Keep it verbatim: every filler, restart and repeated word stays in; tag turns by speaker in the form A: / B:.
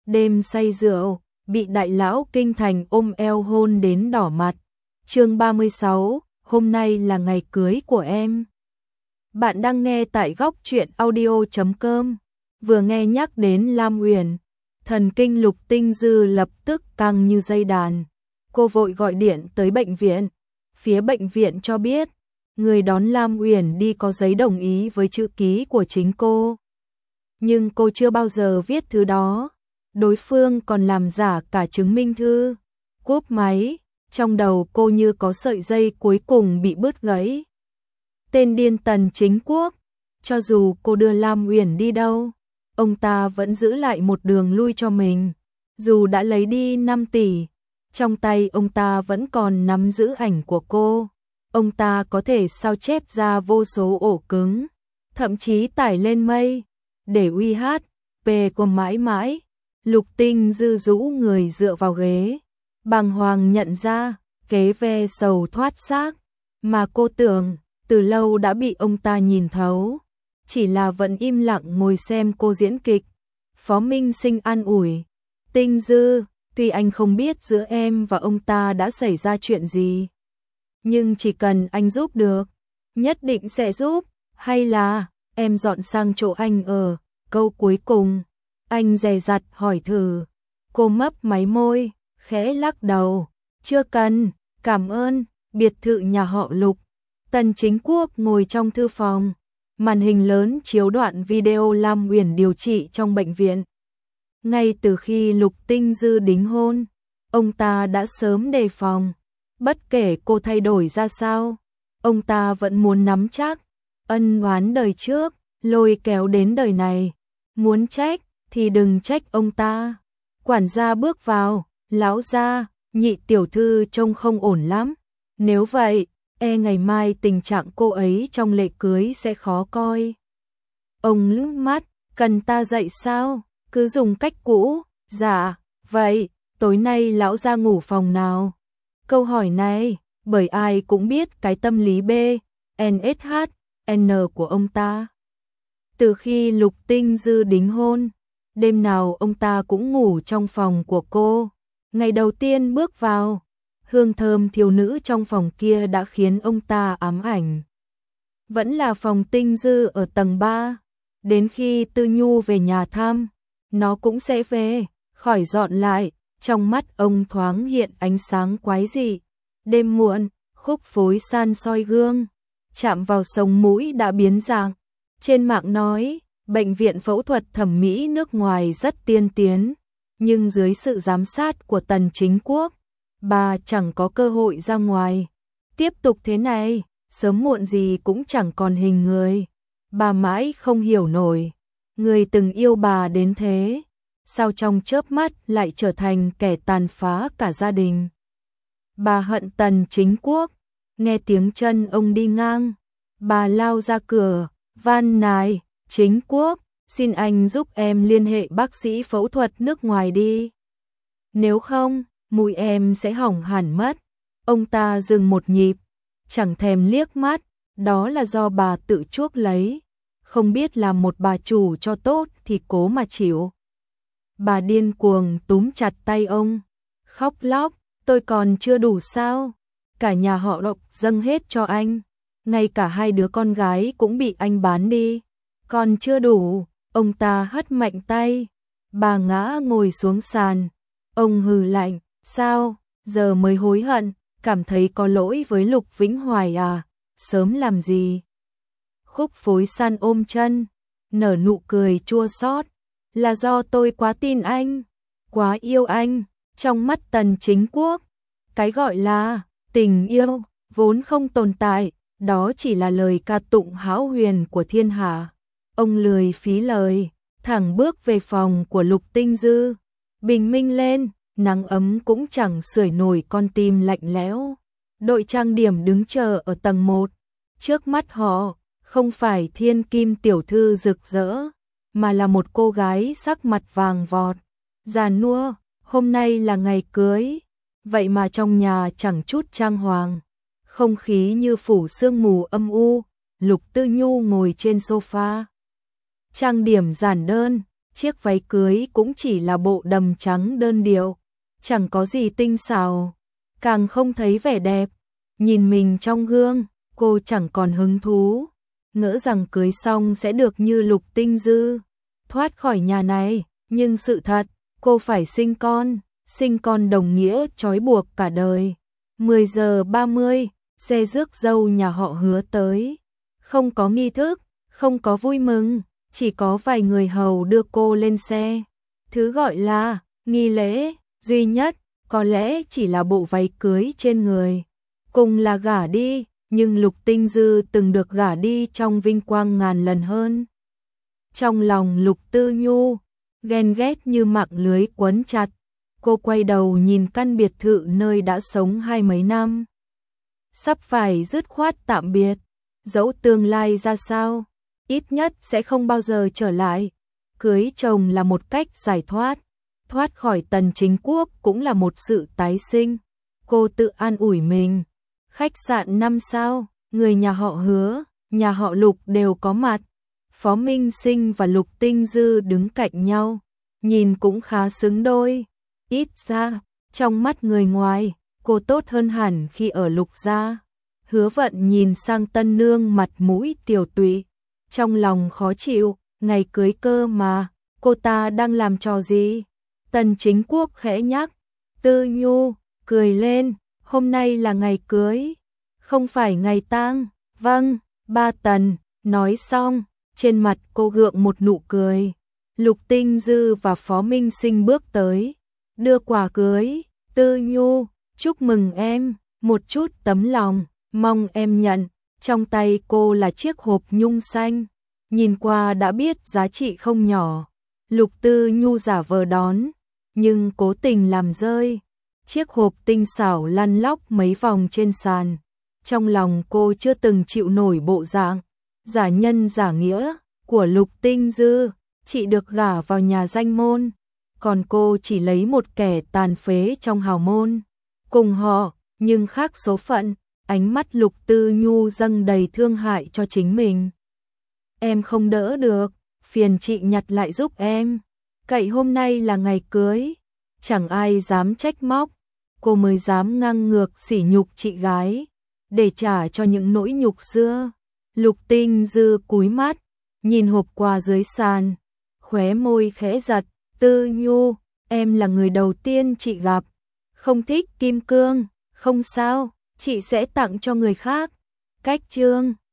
A: đêm say rượu, bị đại lão kinh thành ôm eo hôn đến đỏ mặt. Chương ba mươi sáu, hôm nay là ngày cưới của em. Bạn đang nghe tại góc truyện audio chấm com. Vừa nghe nhắc đến Lam Uyển, thần kinh Lục Tinh Dư lập tức căng như dây đàn. Cô vội gọi điện tới bệnh viện. Phía bệnh viện cho biết, người đón Lam Uyển đi có giấy đồng ý với chữ ký của chính cô. Nhưng cô chưa bao giờ viết thứ đó. Đối phương còn làm giả cả chứng minh thư. Cúp máy, trong đầu cô như có sợi dây cuối cùng bị bứt gãy. Tên điên Tần Chính Quốc, cho dù cô đưa Lam Uyển đi đâu, ông ta vẫn giữ lại một đường lui cho mình. Dù đã lấy đi năm tỷ, trong tay ông ta vẫn còn nắm giữ ảnh của cô. Ông ta có thể sao chép ra vô số ổ cứng, thậm chí tải lên mây, để uy hát, về cô mãi mãi. Lục Tinh Dư rũ người dựa vào ghế, bàng hoàng nhận ra, kế ve sầu thoát xác, mà cô tưởng, từ lâu đã bị ông ta nhìn thấu. Chỉ là vẫn im lặng ngồi xem cô diễn kịch. Phó Minh Sinh an ủi, Tinh Dư, tuy anh không biết giữa em và ông ta đã xảy ra chuyện gì, nhưng chỉ cần anh giúp được, nhất định sẽ giúp. Hay là, em dọn sang chỗ anh ở. Câu cuối cùng, anh dè dặt hỏi thử. Cô mấp máy môi, khẽ lắc đầu, chưa cần, cảm ơn. Biệt thự nhà họ Lục. Tần Chính Quốc ngồi trong thư phòng, màn hình lớn chiếu đoạn video Lam Uyển điều trị trong bệnh viện. Ngay từ khi Lục Tinh Dư đính hôn, ông ta đã sớm đề phòng. Bất kể cô thay đổi ra sao, ông ta vẫn muốn nắm chắc. Ân oán đời trước, lôi kéo đến đời này. Muốn trách, thì đừng trách ông ta. Quản gia bước vào, lão gia, nhị tiểu thư trông không ổn lắm. Nếu vậy, e ngày mai tình trạng cô ấy trong lễ cưới sẽ khó coi. Ông lướt mắt, cần ta dạy sao? Cứ dùng cách cũ. Dạ, vậy, tối nay lão gia ngủ phòng nào? Câu hỏi này, bởi ai cũng biết cái tâm lý B, en ét hát, N của ông ta. Từ khi Lục Tinh Dư đính hôn, đêm nào ông ta cũng ngủ trong phòng của cô. Ngày đầu tiên bước vào, hương thơm thiếu nữ trong phòng kia đã khiến ông ta ám ảnh. Vẫn là phòng Tinh Dư ở tầng ba. Đến khi Tư Nhu về nhà thăm, nó cũng sẽ về, khỏi dọn lại. Trong mắt ông thoáng hiện ánh sáng quái dị. Đêm muộn, khúc phối san soi gương, chạm vào sống mũi đã biến dạng. Trên mạng nói, bệnh viện phẫu thuật thẩm mỹ nước ngoài rất tiên tiến, nhưng dưới sự giám sát của Tần Chính Quốc, bà chẳng có cơ hội ra ngoài. Tiếp tục thế này, sớm muộn gì cũng chẳng còn hình người. Bà mãi không hiểu nổi, người từng yêu bà đến thế, sao trong chớp mắt lại trở thành kẻ tàn phá cả gia đình. Bà hận Tần Chính Quốc. Nghe tiếng chân ông đi ngang, bà lao ra cửa, van nài, Chính Quốc, xin anh giúp em liên hệ bác sĩ phẫu thuật nước ngoài đi. Nếu không, mũi em sẽ hỏng hẳn mất. Ông ta dừng một nhịp, chẳng thèm liếc mắt, đó là do bà tự chuốc lấy. Không biết làm một bà chủ cho tốt thì cố mà chịu. Bà điên cuồng túm chặt tay ông, khóc lóc, tôi còn chưa đủ sao? Cả nhà họ Lộc dâng hết cho anh, ngay cả hai đứa con gái cũng bị anh bán đi. Còn chưa đủ, ông ta hất mạnh tay. Bà ngã ngồi xuống sàn. Ông hừ lạnh, sao, giờ mới hối hận, cảm thấy có lỗi với Lục Vĩnh Hoài à, sớm làm gì? Khúc phối san ôm chân, nở nụ cười chua xót, là do tôi quá tin anh, quá yêu anh. Trong mắt Tần Chính Quốc, cái gọi là tình yêu vốn không tồn tại, đó chỉ là lời ca tụng hão huyền của thiên hạ. Ông lười phí lời, thẳng bước về phòng của Lục Tinh Dư. Bình minh lên, nắng ấm cũng chẳng sưởi nổi con tim lạnh lẽo. Đội trang điểm đứng chờ ở tầng một. Trước mắt họ, không phải thiên kim tiểu thư rực rỡ, mà là một cô gái sắc mặt vàng vọt, già nua. Hôm nay là ngày cưới, vậy mà trong nhà chẳng chút trang hoàng. Không khí như phủ sương mù âm u. Lục Tư Nhu ngồi trên sofa, trang điểm giản đơn, chiếc váy cưới cũng chỉ là bộ đầm trắng đơn điệu, chẳng có gì tinh xảo, càng không thấy vẻ đẹp. Nhìn mình trong gương, cô chẳng còn hứng thú, ngỡ rằng cưới xong sẽ được như Lục Tinh Dư, thoát khỏi nhà này, nhưng sự thật, cô phải sinh con, sinh con đồng nghĩa trói buộc cả đời. mười giờ ba mươi, xe rước dâu nhà họ Hứa tới, không có nghi thức, không có vui mừng, chỉ có vài người hầu đưa cô lên xe. Thứ gọi là nghi lễ duy nhất có lẽ chỉ là bộ váy cưới trên người, cùng là gả đi, nhưng Lục Tinh Dư từng được gả đi trong vinh quang ngàn lần hơn. Trong lòng Lục Tư Nhu ghen ghét như mạng lưới quấn chặt, cô quay đầu nhìn căn biệt thự nơi đã sống hai mấy năm, sắp phải dứt khoát tạm biệt, dẫu tương lai ra sao, ít nhất sẽ không bao giờ trở lại. Cưới chồng là một cách giải thoát, thoát khỏi Tần Chính Quốc cũng là một sự tái sinh. Cô tự an ủi mình, khách sạn năm sao, người nhà họ Hứa, nhà họ Lục đều có mặt. Phó Minh Sinh và Lục Tinh Dư đứng cạnh nhau, nhìn cũng khá xứng đôi. Ít ra, trong mắt người ngoài, cô tốt hơn hẳn khi ở Lục gia. Hứa Vận nhìn sang tân nương mặt mũi tiều tụy, trong lòng khó chịu, ngày cưới cơ mà, cô ta đang làm trò gì? Tần Chính Quốc khẽ nhắc, Tư Nhu cười lên, hôm nay là ngày cưới, không phải ngày tang. Vâng, ba Tần, nói xong, trên mặt cô gượng một nụ cười. Lục Tinh Dư và Phó Minh Sinh bước tới, đưa quà cưới. Tư Nhu, chúc mừng em, một chút tấm lòng, mong em nhận. Trong tay cô là chiếc hộp nhung xanh, nhìn qua đã biết giá trị không nhỏ. Lục Tư Nhu giả vờ đón, nhưng cố tình làm rơi. Chiếc hộp tinh xảo lăn lóc mấy vòng trên sàn. Trong lòng cô chưa từng chịu nổi bộ dạng giả nhân giả nghĩa của Lục Tinh Dư, chị được gả vào nhà danh môn, còn cô chỉ lấy một kẻ tàn phế trong hào môn. Cùng họ, nhưng khác số phận, ánh mắt Lục Tư Nhu dâng đầy thương hại cho chính mình. Em không đỡ được, phiền chị nhặt lại giúp em. Cậy hôm nay là ngày cưới, chẳng ai dám trách móc, cô mới dám ngang ngược sỉ nhục chị gái, để trả cho những nỗi nhục xưa. Lục Tinh Dư cúi mắt, nhìn hộp quà dưới sàn, khóe môi khẽ giật. Tư Nhu, em là người đầu tiên chị gặp, không thích kim cương, không sao, chị sẽ tặng cho người khác. Cách chương